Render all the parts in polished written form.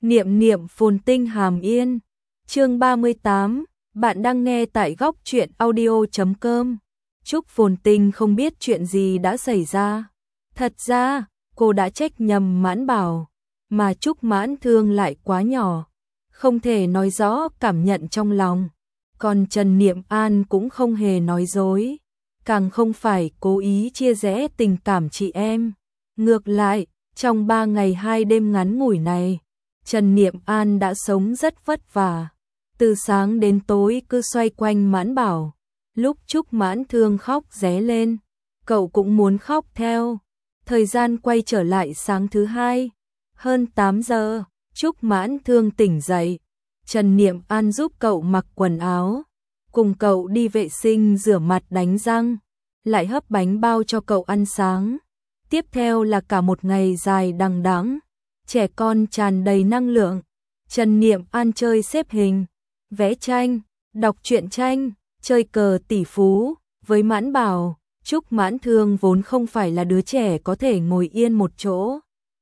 Niệm niệm phồn tinh hàm yên. Chương 38, bạn đang nghe tại góc truyện audio.com. Trúc Phồn Tinh không biết chuyện gì đã xảy ra. Thật ra, cô đã trách nhầm Mãn Bảo, mà Trúc Mãn Thương lại quá nhỏ, không thể nói rõ cảm nhận trong lòng. Còn Trần Niệm An cũng không hề nói dối, càng không phải cố ý chia rẽ tình cảm chị em. Ngược lại, trong 3 ngày 2 đêm ngắn ngủi này, Trần Niệm An đã sống rất vất vả. Từ sáng đến tối cứ xoay quanh Mãn Bảo. Lúc Trúc Mãn Thương khóc ré lên, cậu cũng muốn khóc theo. Thời gian quay trở lại sáng thứ hai, hơn 8 giờ, Trúc Mãn Thương tỉnh dậy. Trần Niệm An giúp cậu mặc quần áo, cùng cậu đi vệ sinh rửa mặt đánh răng, lại hấp bánh bao cho cậu ăn sáng. Tiếp theo là cả một ngày dài đằng đẵng, trẻ con tràn đầy năng lượng. Trần Niệm An chơi xếp hình, vẽ tranh, đọc truyện tranh, chơi cờ tỷ phú. Với Mãn Bảo, Trúc Mãn Thương vốn không phải là đứa trẻ có thể ngồi yên một chỗ.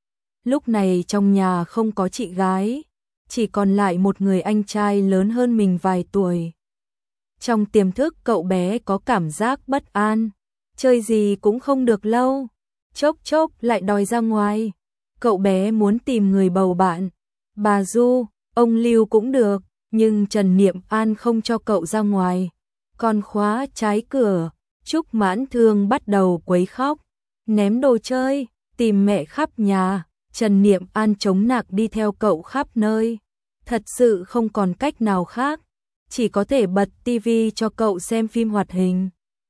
Lúc này trong nhà không có chị gái, chỉ còn lại một người anh trai lớn hơn mình vài tuổi. Trong tiềm thức cậu bé có cảm giác bất an, chơi gì cũng không được lâu, chốc chốc lại đòi ra ngoài. Cậu bé muốn tìm người bầu bạn, bà Du, ông Lưu cũng được, nhưng Trần Niệm An không cho cậu ra ngoài, còn khóa trái cửa. Trúc Mãn Thương bắt đầu quấy khóc, ném đồ chơi, tìm mẹ khắp nhà. Trần Niệm An chống nạc đi theo cậu khắp nơi, thật sự không còn cách nào khác, chỉ có thể bật tivi cho cậu xem phim hoạt hình.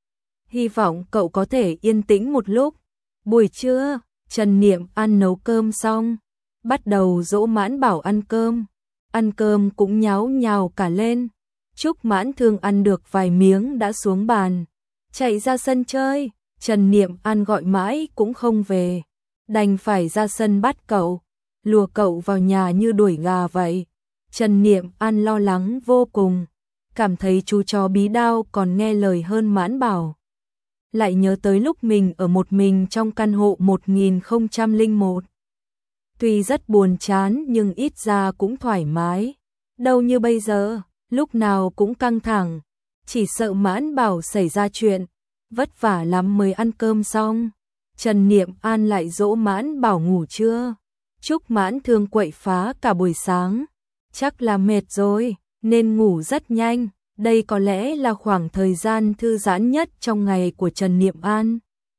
Hy vọng cậu có thể yên tĩnh một lúc. Buổi trưa, Trần Niệm An nấu cơm xong, bắt đầu dỗ Mãn Bảo ăn cơm. Ăn cơm cũng nháo nhào cả lên. Trúc Mãn Thương ăn được vài miếng đã xuống bàn, chạy ra sân chơi. Trần Niệm An gọi mãi cũng không về, đành phải ra sân bắt cậu, lùa cậu vào nhà như đuổi gà vậy. Trần Niệm An lo lắng vô cùng, cảm thấy chú chó bí đao còn nghe lời hơn Mãn Bảo. Lại nhớ tới lúc mình ở một mình trong căn hộ 1001. Tuy rất buồn chán nhưng ít ra cũng thoải mái. Đâu như bây giờ, lúc nào cũng căng thẳng, chỉ sợ Mãn Bảo xảy ra chuyện. Vất vả lắm mới ăn cơm xong, Trần Niệm An lại dỗ Mãn Bảo ngủ trưa. Trúc Mãn Thương quậy phá cả buổi sáng, chắc là mệt rồi nên ngủ rất nhanh. Đây có lẽ là khoảng thời gian thư giãn nhất trong ngày của Trần Niệm An.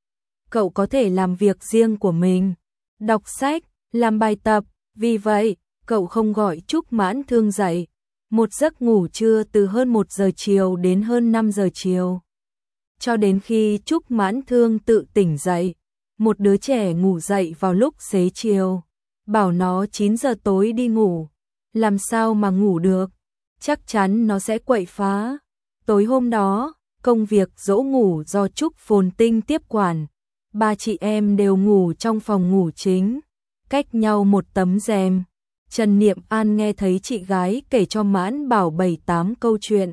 Cậu có thể làm việc riêng của mình, đọc sách, làm bài tập, vì vậy cậu không gọi Trúc Mãn Thương dậy. Một giấc ngủ trưa từ hơn 1 giờ chiều đến hơn 5 giờ chiều. Cho đến khi Trúc Mãn Thương tự tỉnh dậy, một đứa trẻ ngủ dậy vào lúc xế chiều, bảo nó 9 giờ tối đi ngủ, làm sao mà ngủ được, chắc chắn nó sẽ quậy phá. Tối hôm đó, công việc dỗ ngủ do Trúc Phồn Tinh tiếp quản, 3 chị em đều ngủ trong phòng ngủ chính, cách nhau một tấm rèm. Trần Niệm An nghe thấy chị gái kể cho Mãn Bảo 7-8 câu chuyện,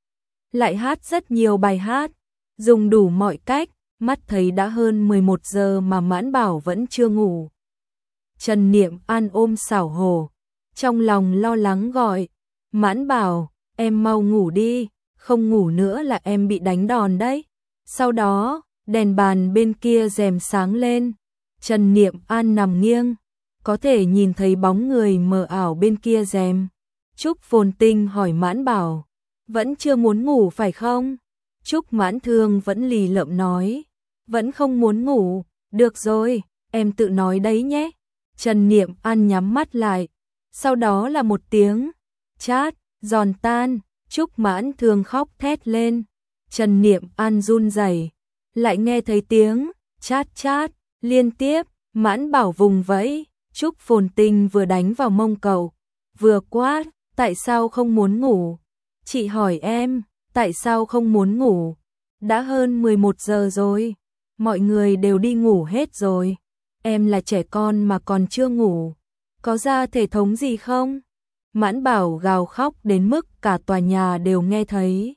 lại hát rất nhiều bài hát, dùng đủ mọi cách. Mắt thấy đã hơn 11 giờ mà Mãn Bảo vẫn chưa ngủ. Trần Niệm An ôm xảo hổ, trong lòng lo lắng gọi, Mãn Bảo, em mau ngủ đi, không ngủ nữa là em bị đánh đòn đấy. Sau đó, đèn bàn bên kia rèm sáng lên, Trần Niệm An nằm nghiêng, có thể nhìn thấy bóng người mờ ảo bên kia rèm. Trúc Phồn Tinh hỏi Mãn Bảo, vẫn chưa muốn ngủ phải không? Trúc Mãn Thương vẫn lì lợm nói, vẫn không muốn ngủ. Được rồi, em tự nói đấy nhé. Trần Niệm An nhắm mắt lại, sau đó là một tiếng chát, giòn tan. Trúc Mãn Thương khóc thét lên. Trần Niệm An run rẩy, lại nghe thấy tiếng chát chát liên tiếp. Mãn Bảo vùng vẫy, Trúc Phồn Tinh vừa đánh vào mông cậu, vừa quát, tại sao không muốn ngủ? Chị hỏi em, tại sao không muốn ngủ? Đã hơn 11 giờ rồi, mọi người đều đi ngủ hết rồi. Em là trẻ con mà còn chưa ngủ, có ra thể thống gì không? Mãn Bảo gào khóc đến mức cả tòa nhà đều nghe thấy.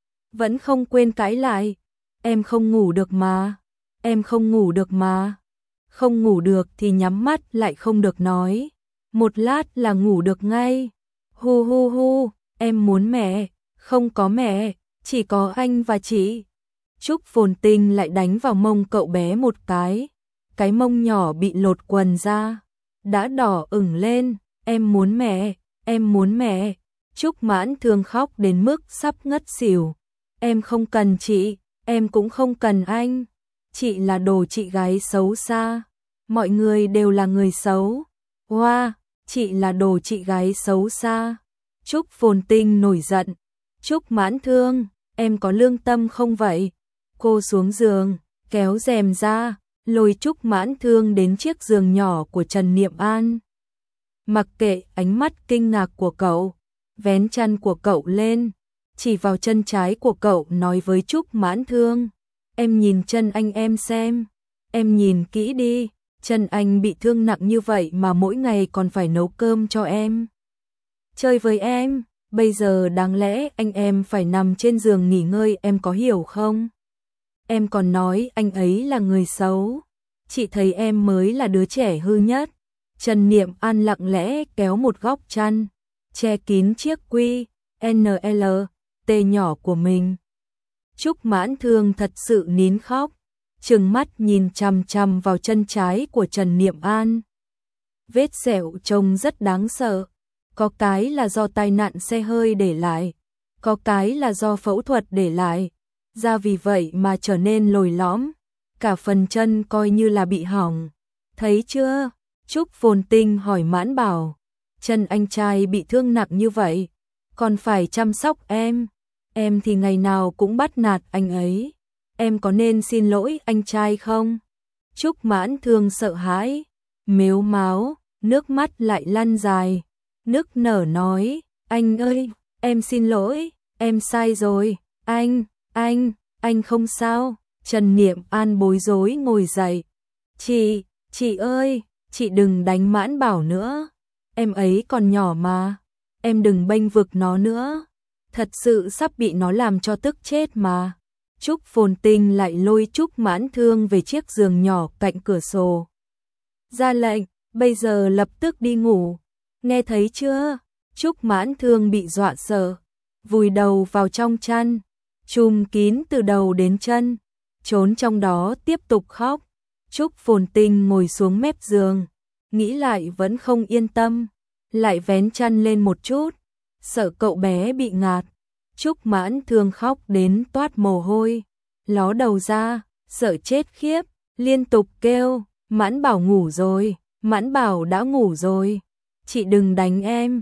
Vẫn không quên cãi lại, em không ngủ được mà, em không ngủ được mà. Không ngủ được thì nhắm mắt lại không được nói. một lát là ngủ được ngay. Hu hu hu, em muốn mẹ, không có mẹ, chỉ có anh và chị. Trúc Phồn Tinh lại đánh vào mông cậu bé một cái mông nhỏ bị lột quần ra, đã đỏ ửng lên, em muốn mẹ, em muốn mẹ. Trúc Mãn Thương khóc đến mức sắp ngất xỉu. Em không cần chị, em cũng không cần anh. Chị là đồ chị gái xấu xa. Mọi người đều là người xấu. Hoa, chị là đồ chị gái xấu xa. Trúc Phồn Tinh nổi giận. Trúc Mãn Thương, em có lương tâm không vậy? Cô xuống giường, kéo rèm ra, lôi Trúc Mãn Thương đến chiếc giường nhỏ của Trần Niệm An. Mặc kệ ánh mắt kinh ngạc của cậu, vén chăn của cậu lên, chỉ vào chân trái của cậu nói với Trúc Mãn Thương, em nhìn chân anh em xem, em nhìn kỹ đi, chân anh bị thương nặng như vậy mà mỗi ngày còn phải nấu cơm cho em, chơi với em, bây giờ đáng lẽ anh em phải nằm trên giường nghỉ ngơi, em có hiểu không? Em còn nói anh ấy là người xấu, chị thấy em mới là đứa trẻ hư nhất. Trần Niệm An lặng lẽ kéo một góc chăn, che kín chiếc quy NL T nhỏ của mình. Trúc Mãn Thương thật sự nín khóc, trừng mắt nhìn chằm chằm vào chân trái của Trần Niệm An. Vết sẹo trông rất đáng sợ, có cái là do tai nạn xe hơi để lại, có cái là do phẫu thuật để lại, da vì vậy mà trở nên lồi lõm, cả phần chân coi như là bị hỏng. Thấy chưa? Trúc Phồn Tinh hỏi Mãn Bảo, chân anh trai bị thương nặng như vậy, còn phải chăm sóc em thì ngày nào cũng bắt nạt anh ấy, em có nên xin lỗi anh trai không? Trúc Mãn Thương sợ hãi, mếu máo, nước mắt lại lăn dài, nức nở nói, anh ơi, em xin lỗi, em sai rồi, anh không sao. Trần Niệm An bối rối ngồi dậy, chị ơi, chị đừng đánh Mãn Bảo nữa, em ấy còn nhỏ mà, em đừng bênh vực nó nữa, thật sự sắp bị nó làm cho tức chết mà. Trúc Phồn Tinh lại lôi Trúc Mãn Thương về chiếc giường nhỏ cạnh cửa sổ. Ra lệnh, bây giờ lập tức đi ngủ, nghe thấy chưa? Trúc Mãn Thương bị dọa sợ, vùi đầu vào trong chăn, trùm kín từ đầu đến chân, trốn trong đó tiếp tục khóc. Trúc Phồn Tinh ngồi xuống mép giường, nghĩ lại vẫn không yên tâm, lại vén chăn lên một chút, sợ cậu bé bị ngạt. Trúc Mãn Thương khóc đến toát mồ hôi, ló đầu ra, sợ chết khiếp, liên tục kêu, Mãn Bảo ngủ rồi, Mãn Bảo đã ngủ rồi, chị đừng đánh em.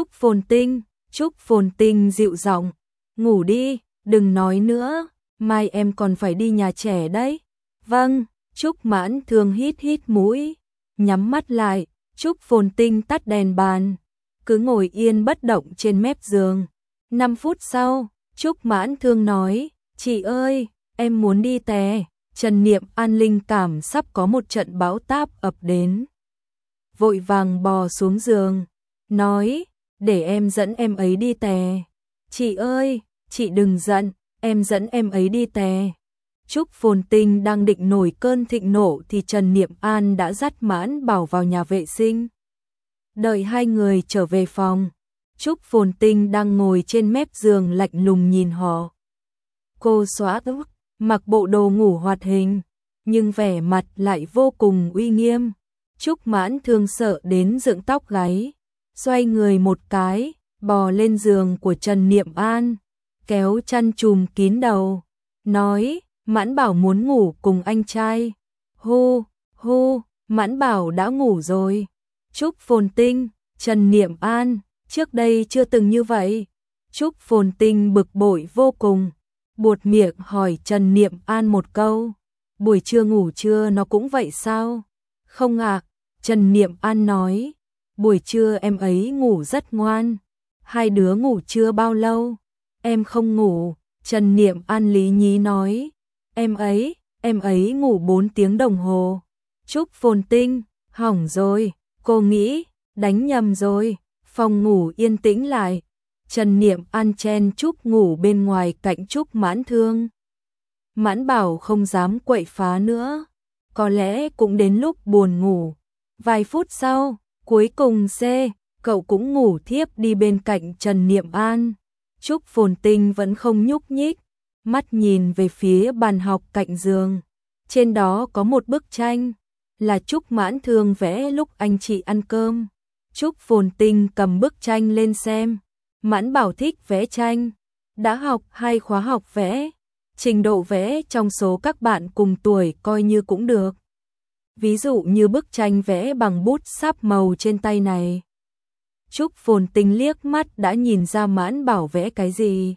Trúc Phồn Tinh dịu giọng, ngủ đi, đừng nói nữa, mai em còn phải đi nhà trẻ đấy. Vâng. Trúc Mãn Thương hít hít mũi, nhắm mắt lại. Trúc Phồn Tinh tắt đèn bàn, cứ ngồi yên bất động trên mép giường. 5 phút sau, Trúc Mãn Thương nói, chị ơi, em muốn đi tè. Trần Niệm An linh cảm sắp có một trận bão táp ập đến, vội vàng bò xuống giường, nói, để em dẫn em ấy đi tè. Chị ơi, chị đừng giận, em dẫn em ấy đi tè. Trúc Phồn Tinh đang định nổi cơn thịnh nộ thì Trần Niệm An đã dắt Mãn Bảo vào nhà vệ sinh. Đợi hai người trở về phòng, Trúc Phồn Tinh đang ngồi trên mép giường lạnh lùng nhìn họ. Cô xóa tóc, mặc bộ đồ ngủ hoạt hình, nhưng vẻ mặt lại vô cùng uy nghiêm. Trúc Mãn Thương sợ đến dựng tóc gáy, xoay người một cái, bò lên giường của Trần Niệm An, kéo chăn trùm kín đầu, nói, Mãn Bảo muốn ngủ cùng anh trai. Hô, hô, Mãn Bảo đã ngủ rồi. Trúc Phồn Tinh, Trần Niệm An, trước đây chưa từng như vậy. Trúc Phồn Tinh bực bội vô cùng, buột miệng hỏi Trần Niệm An một câu, buổi trưa ngủ trưa nó cũng vậy sao? Không ạ, Trần Niệm An nói, buổi trưa em ấy ngủ rất ngoan, hai đứa ngủ chưa bao lâu. Em không ngủ, Trần Niệm An lý nhí nói, em ấy ngủ 4 tiếng đồng hồ. Trúc Phồn Tinh, hỏng rồi, cô nghĩ, đánh nhầm rồi, phòng ngủ yên tĩnh lại. Trần Niệm An chen chúc ngủ bên ngoài cạnh Trúc Mãn Thương. Mãn Bảo không dám quậy phá nữa, có lẽ cũng đến lúc buồn ngủ. Vài phút sau, Cuối cùng C, cậu cũng ngủ thiếp đi bên cạnh Trần Niệm An. Trúc Phồn Tinh vẫn không nhúc nhích, mắt nhìn về phía bàn học cạnh giường. Trên đó có một bức tranh, là Trúc Mãn Thương vẽ lúc anh chị ăn cơm. Trúc Phồn Tinh cầm bức tranh lên xem. Mãn Bảo thích vẽ tranh, đã học 2 khóa học vẽ. Trình độ vẽ trong số các bạn cùng tuổi coi như cũng được. Ví dụ như bức tranh vẽ bằng bút sáp màu trên tay này. Trúc Phồn Tinh liếc mắt đã nhìn ra Mãn Bảo vẽ cái gì.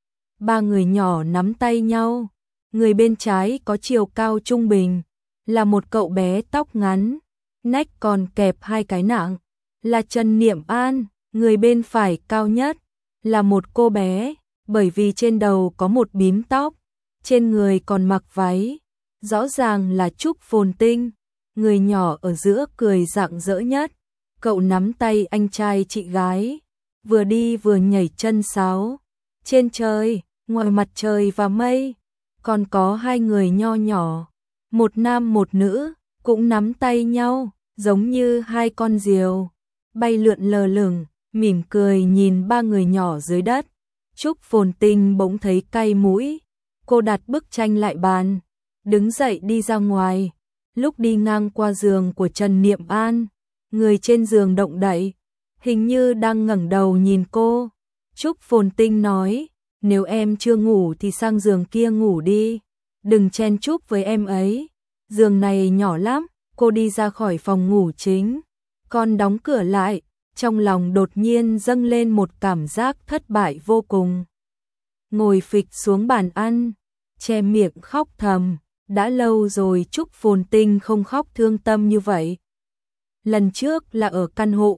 3 người nhỏ nắm tay nhau. Người bên trái có chiều cao trung bình, là một cậu bé tóc ngắn, nách còn kẹp 2 cái nạng, là Trần Niệm An. Người bên phải cao nhất, là một cô bé, bởi vì trên đầu có một bím tóc, trên người còn mặc váy, rõ ràng là Trúc Phồn Tinh. Người nhỏ ở giữa cười rạng rỡ nhất, cậu nắm tay anh trai chị gái, vừa đi vừa nhảy chân sáo. Trên trời, ngoài mặt trời và mây, còn có 2 người nho nhỏ, một nam một nữ, cũng nắm tay nhau, giống như 2 con diều, bay lượn lờ lửng, mỉm cười nhìn 3 người nhỏ dưới đất. Trúc Phồn Tinh bỗng thấy cay mũi, cô đặt bức tranh lại bàn, đứng dậy đi ra ngoài. Lúc đi ngang qua giường của Trần Niệm An, người trên giường động đậy, hình như đang ngẩng đầu nhìn cô. Trúc Phồn Tinh nói, nếu em chưa ngủ thì sang giường kia ngủ đi, đừng chen chúc với em ấy, giường này nhỏ lắm. Cô đi ra khỏi phòng ngủ chính, còn đóng cửa lại, trong lòng đột nhiên dâng lên một cảm giác thất bại vô cùng. Ngồi phịch xuống bàn ăn, che miệng khóc thầm, đã lâu rồi Trúc Phồn Tinh không khóc thương tâm như vậy. Lần trước là ở căn hộ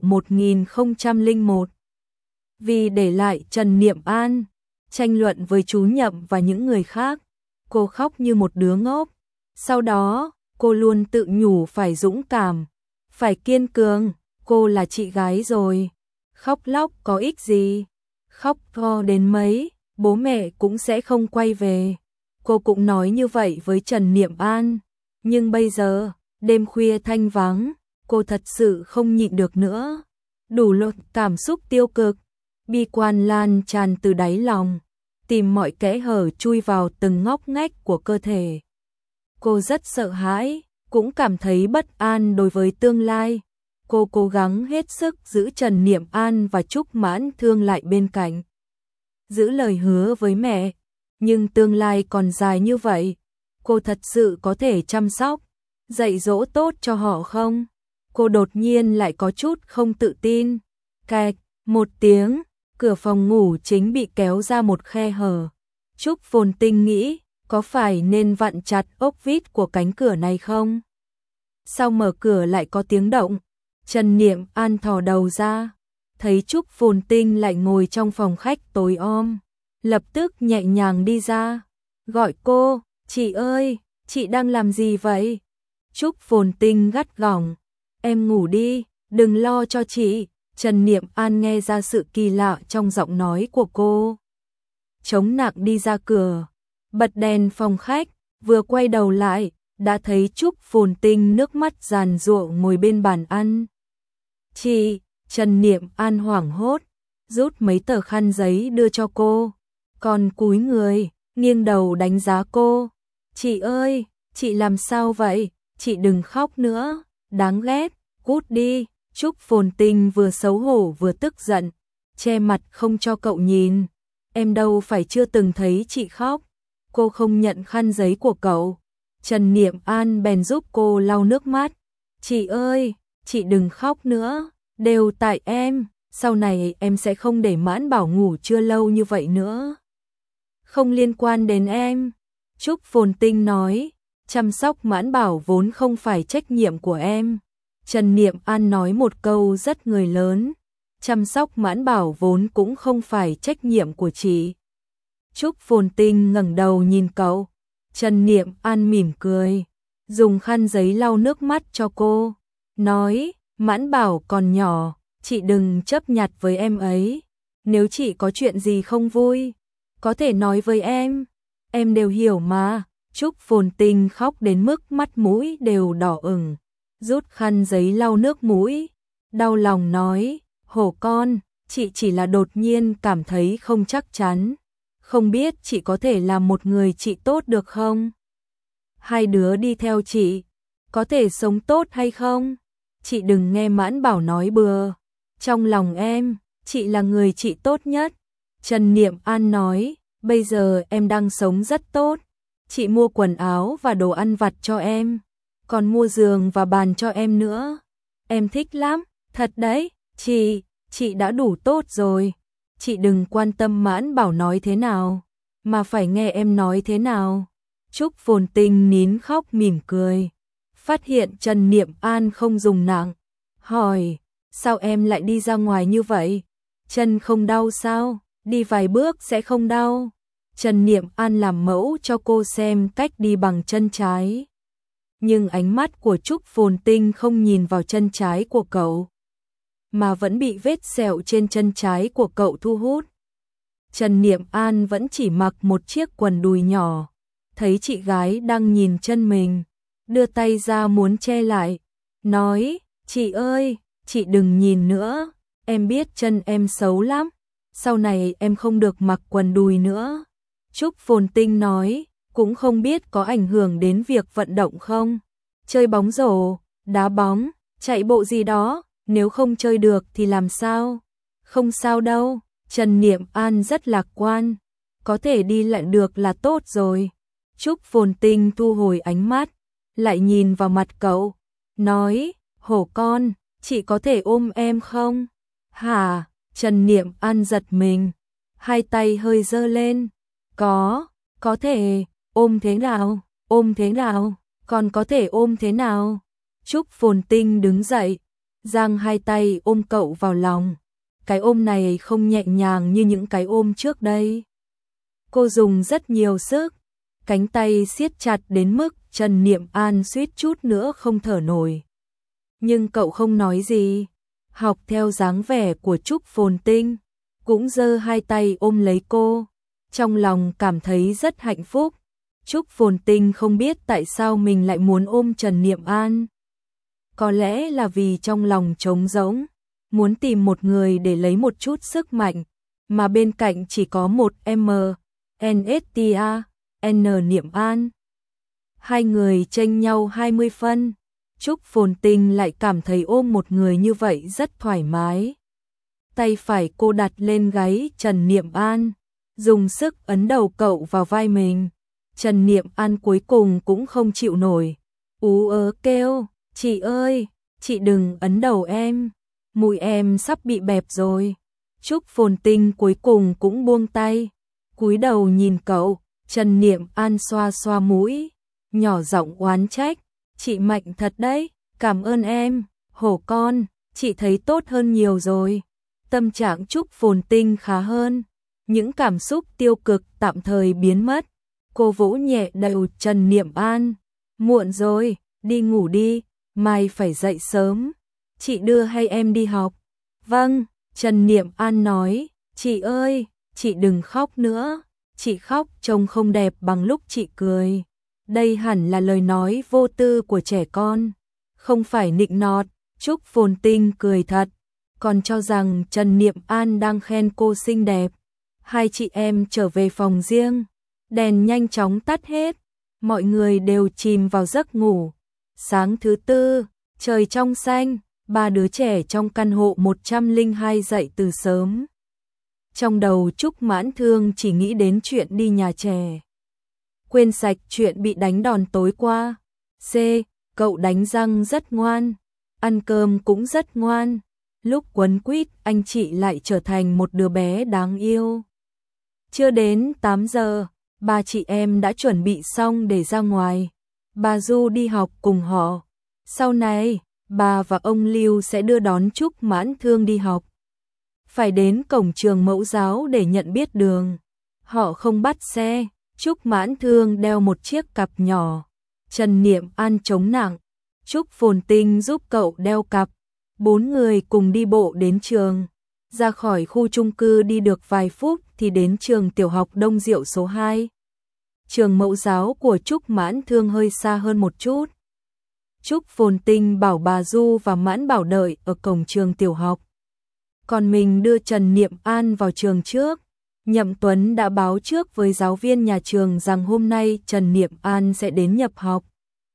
1001. Vì để lại Trần Niệm An, tranh luận với chú Nhậm và những người khác, cô khóc như một đứa ngốc. Sau đó, cô luôn tự nhủ phải dũng cảm, phải kiên cường, cô là chị gái rồi. Khóc lóc có ích gì? Khóc to đến mấy, bố mẹ cũng sẽ không quay về. Cô cũng nói như vậy với Trần Niệm An. Nhưng bây giờ, đêm khuya thanh vắng, cô thật sự không nhịn được nữa. Đủ loại cảm xúc tiêu cực, bi quan lan tràn từ đáy lòng, tìm mọi kẽ hở chui vào từng ngóc ngách của cơ thể. Cô rất sợ hãi, cũng cảm thấy bất an đối với tương lai. Cô cố gắng hết sức giữ Trần Niệm An và Trúc Mãn Thương lại bên cạnh. Giữ lời hứa với mẹ, nhưng tương lai còn dài như vậy, cô thật sự có thể chăm sóc, dạy dỗ tốt cho họ không? Cô đột nhiên lại có chút không tự tin. Cạch, một tiếng, cửa phòng ngủ chính bị kéo ra một khe hở. Trúc Phồn Tinh nghĩ, có phải nên vặn chặt ốc vít của cánh cửa này không? Sau mở cửa lại có tiếng động, Trần Niệm An thò đầu ra, thấy Trúc Phồn Tinh lại ngồi trong phòng khách tối om, lập tức nhẹ nhàng đi ra, gọi cô, chị ơi, chị đang làm gì vậy? Trúc Phồn Tinh gắt gỏng, em ngủ đi, đừng lo cho chị. Trần Niệm An nghe ra sự kỳ lạ trong giọng nói của cô. Chống nặng đi ra cửa, bật đèn phòng khách, vừa quay đầu lại, đã thấy Trúc Phồn Tinh nước mắt giàn giụa ngồi bên bàn ăn. Chị, Trần Niệm An hoảng hốt, rút mấy tờ khăn giấy đưa cho cô, còn cúi người, nghiêng đầu đánh giá cô. Chị ơi, chị làm sao vậy? Chị đừng khóc nữa, đáng ghét, cút đi. Trúc Phồn Tinh vừa xấu hổ vừa tức giận, che mặt không cho cậu nhìn. Em đâu phải chưa từng thấy chị khóc. Cô không nhận khăn giấy của cậu. Trần Niệm An bèn giúp cô lau nước mắt. Chị ơi, chị đừng khóc nữa, đều tại em, sau này em sẽ không để Mãn Bảo ngủ trưa lâu như vậy nữa. Không liên quan đến em. Trúc Phồn Tinh nói, chăm sóc Mãn Bảo vốn không phải trách nhiệm của em. Trần Niệm An nói một câu rất người lớn, chăm sóc Mãn Bảo vốn cũng không phải trách nhiệm của chị. Trúc Phồn Tinh ngẩng đầu nhìn cậu, Trần Niệm An mỉm cười, dùng khăn giấy lau nước mắt cho cô, nói, Mãn Bảo còn nhỏ, chị đừng chấp nhặt với em ấy, nếu chị có chuyện gì không vui, có thể nói với em đều hiểu mà. Trúc Phồn Tinh khóc đến mức mắt mũi đều đỏ ửng, rút khăn giấy lau nước mũi, đau lòng nói, hổ con, chị chỉ là đột nhiên cảm thấy không chắc chắn, không biết chị có thể làm một người chị tốt được không? Hai đứa đi theo chị, có thể sống tốt hay không? Chị đừng nghe Mãn Bảo nói bừa, trong lòng em, chị là người chị tốt nhất. Trần Niệm An nói, bây giờ em đang sống rất tốt, chị mua quần áo và đồ ăn vặt cho em, còn mua giường và bàn cho em nữa. Em thích lắm, thật đấy, chị đã đủ tốt rồi. Chị đừng quan tâm Mãn Bảo nói thế nào, mà phải nghe em nói thế nào. Trúc Phồn Tinh nín khóc mỉm cười, phát hiện Trần Niệm An không dùng nặng, hỏi, sao em lại đi ra ngoài như vậy? Chân không đau sao? Đi vài bước sẽ không đau. Trần Niệm An làm mẫu cho cô xem cách đi bằng chân trái. Nhưng ánh mắt của Trúc Phồn Tinh không nhìn vào chân trái của cậu, mà vẫn bị vết sẹo trên chân trái của cậu thu hút. Trần Niệm An vẫn chỉ mặc một chiếc quần đùi nhỏ, thấy chị gái đang nhìn chân mình, đưa tay ra muốn che lại, nói, chị ơi, chị đừng nhìn nữa, em biết chân em xấu lắm, sau này em không được mặc quần đùi nữa. Trúc Phồn Tinh nói, cũng không biết có ảnh hưởng đến việc vận động không? Chơi bóng rổ, đá bóng, chạy bộ gì đó, nếu không chơi được thì làm sao? Không sao đâu, Trần Niệm An rất lạc quan, có thể đi lại được là tốt rồi. Trúc Phồn Tinh thu hồi ánh mắt, lại nhìn vào mặt cậu, nói, hổ con, chị có thể ôm em không? Hả? Trần Niệm An giật mình, hai tay hơi giơ lên, có thể, ôm thế nào, ôm thế nào, còn có thể ôm thế nào? Trúc Phồn Tinh đứng dậy, giang hai tay ôm cậu vào lòng, cái ôm này không nhẹ nhàng như những cái ôm trước đây. Cô dùng rất nhiều sức, cánh tay siết chặt đến mức Trần Niệm An suýt chút nữa không thở nổi. Nhưng cậu không nói gì, học theo dáng vẻ của Trúc Phồn Tinh, cũng giơ hai tay ôm lấy cô, trong lòng cảm thấy rất hạnh phúc. Trúc Phồn Tinh không biết tại sao mình lại muốn ôm Trần Niệm An. Có lẽ là vì trong lòng trống rỗng, muốn tìm một người để lấy một chút sức mạnh, mà bên cạnh chỉ có một NSTA, N Niệm An. Hai người chênh nhau 20 phân, Trúc Phồn Tinh lại cảm thấy ôm một người như vậy rất thoải mái. Tay phải cô đặt lên gáy Trần Niệm An, dùng sức ấn đầu cậu vào vai mình. Trần Niệm An cuối cùng cũng không chịu nổi, ú ớ kêu, chị ơi, chị đừng ấn đầu em, mũi em sắp bị bẹp rồi. Trúc Phồn Tinh cuối cùng cũng buông tay, cúi đầu nhìn cậu. Trần Niệm An xoa xoa mũi, nhỏ giọng oán trách, chị mạnh thật đấy, cảm ơn em, hổ con, chị thấy tốt hơn nhiều rồi. Tâm trạng Trúc Phồn Tinh khá hơn, những cảm xúc tiêu cực tạm thời biến mất. Cô vỗ nhẹ đầu Trần Niệm An, muộn rồi, đi ngủ đi, mai phải dậy sớm. Chị đưa hay em đi học? Vâng, Trần Niệm An nói, chị ơi, chị đừng khóc nữa, chị khóc trông không đẹp bằng lúc chị cười. Đây hẳn là lời nói vô tư của trẻ con, không phải nịnh nọt. Trúc Phồn Tinh cười thật, còn cho rằng Trần Niệm An đang khen cô xinh đẹp. Hai chị em trở về phòng riêng, đèn nhanh chóng tắt hết, mọi người đều chìm vào giấc ngủ. Sáng thứ tư, trời trong xanh, ba đứa trẻ trong căn hộ 102 dậy từ sớm. Trong đầu Trúc Mãn Thương chỉ nghĩ đến chuyện đi nhà trẻ, quên sạch chuyện bị đánh đòn tối qua. C, cậu đánh răng rất ngoan, ăn cơm cũng rất ngoan, lúc quấn quýt anh chị lại trở thành một đứa bé đáng yêu. Chưa đến 8 giờ, ba chị em đã chuẩn bị xong để ra ngoài. Bà Du đi học cùng họ. Sau này, bà và ông Lưu sẽ đưa đón Trúc Mãn Thương đi học. Phải đến cổng trường mẫu giáo để nhận biết đường. Họ không bắt xe, Trúc Mãn Thương đeo một chiếc cặp nhỏ. Trần Niệm An chống nặng, Trúc Phồn Tinh giúp cậu đeo cặp. 4 người cùng đi bộ đến trường. Ra khỏi khu chung cư đi được vài phút thì đến trường tiểu học Đông Diệu số 2. Trường mẫu giáo của Trúc Mãn Thương hơi xa hơn một chút. Trúc Phồn Tinh bảo bà Du và Mãn Bảo đợi ở cổng trường tiểu học. Còn mình đưa Trần Niệm An vào trường trước. Nhậm Tuấn đã báo trước với giáo viên nhà trường rằng hôm nay Trần Niệm An sẽ đến nhập học.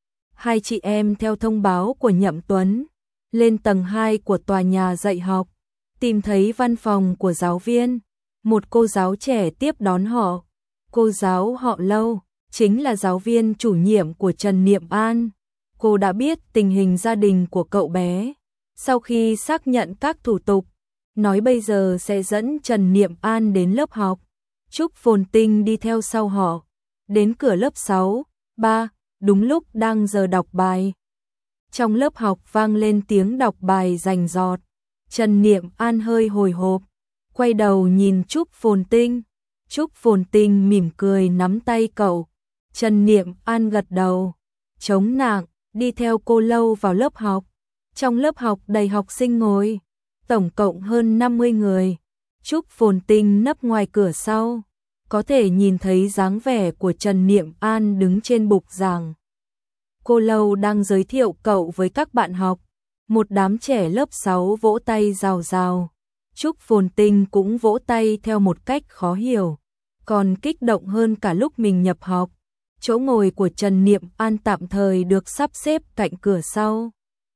Hai chị em theo thông báo của Nhậm Tuấn, lên tầng 2 của tòa nhà dạy học, tìm thấy văn phòng của giáo viên. Một cô giáo trẻ tiếp đón họ. Cô giáo họ Lâu, chính là giáo viên chủ nhiệm của Trần Niệm An. Cô đã biết tình hình gia đình của cậu bé. Sau khi xác nhận các thủ tục, nói bây giờ sẽ dẫn Trần Niệm An đến lớp học. Trúc Phồn Tinh đi theo sau họ, đến cửa lớp 6, 3, đúng lúc đang giờ đọc bài. Trong lớp học vang lên tiếng đọc bài rành rọt. Trần Niệm An hơi hồi hộp, quay đầu nhìn Trúc Phồn Tinh. Trúc Phồn Tinh mỉm cười nắm tay cậu. Trần Niệm An gật đầu, chống nạng, đi theo cô Lâu vào lớp học. Trong lớp học đầy học sinh ngồi, tổng cộng hơn 50 người. Trúc Phồn Tinh nấp ngoài cửa sau, có thể nhìn thấy dáng vẻ của Trần Niệm An đứng trên bục giảng. Cô Lâu đang giới thiệu cậu với các bạn học. Một đám trẻ lớp 6 vỗ tay rào rào. Trúc Phồn Tinh cũng vỗ tay theo một cách khó hiểu, còn kích động hơn cả lúc mình nhập học. Chỗ ngồi của Trần Niệm An tạm thời được sắp xếp cạnh cửa sau.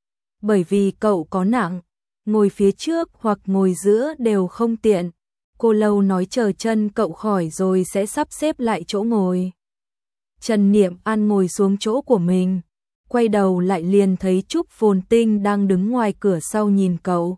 Bởi vì cậu có nặng, ngồi phía trước hoặc ngồi giữa đều không tiện. Cô Lâu nói chờ chân cậu khỏi rồi sẽ sắp xếp lại chỗ ngồi. Trần Niệm An ngồi xuống chỗ của mình, quay đầu lại liền thấy Trúc Phồn Tinh đang đứng ngoài cửa sau nhìn cậu.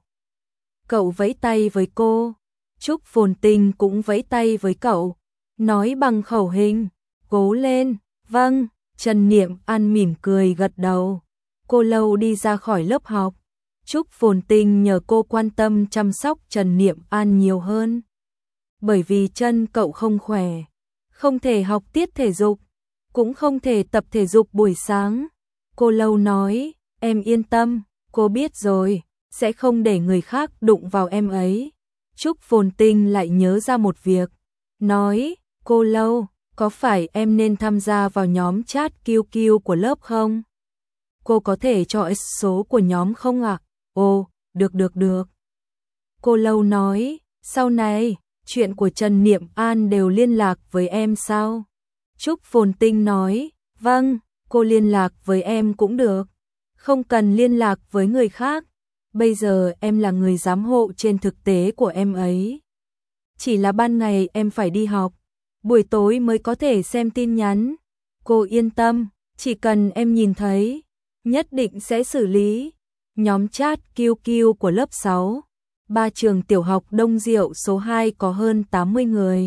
Cậu vẫy tay với cô, Trúc Phồn Tinh cũng vẫy tay với cậu, nói bằng khẩu hình, cố lên, vâng. Trần Niệm An mỉm cười gật đầu. Cô Lâu đi ra khỏi lớp học. Trúc Phồn Tinh nhờ cô quan tâm chăm sóc Trần Niệm An nhiều hơn. Bởi vì chân cậu không khỏe, không thể học tiết thể dục, cũng không thể tập thể dục buổi sáng. Cô Lâu nói, em yên tâm, cô biết rồi, sẽ không để người khác đụng vào em ấy. Trúc Phồn Tinh lại nhớ ra một việc, nói, cô Lâu, có phải em nên tham gia vào nhóm chat QQ của lớp không? Cô có thể cho số của nhóm không ạ? Ồ, được. Cô Lâu nói, sau này, chuyện của Trần Niệm An đều liên lạc với em sao? Trúc Phồn Tinh nói, vâng, cô liên lạc với em cũng được, không cần liên lạc với người khác. Bây giờ em là người giám hộ trên thực tế của em ấy. Chỉ là ban ngày em phải đi học, buổi tối mới có thể xem tin nhắn. Cô yên tâm, chỉ cần em nhìn thấy, nhất định sẽ xử lý. Nhóm chat QQ của lớp 6, 3 trường tiểu học Đông Diệu số 2 có hơn 80 người.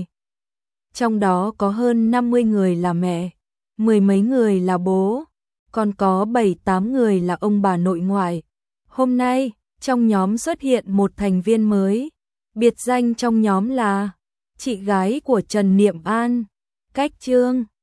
Trong đó có hơn 50 người là mẹ, mười mấy người là bố, còn có 7-8 người là ông bà nội ngoại. Hôm nay, trong nhóm xuất hiện một thành viên mới, biệt danh trong nhóm là chị gái của Trần Niệm An, Cách Trương.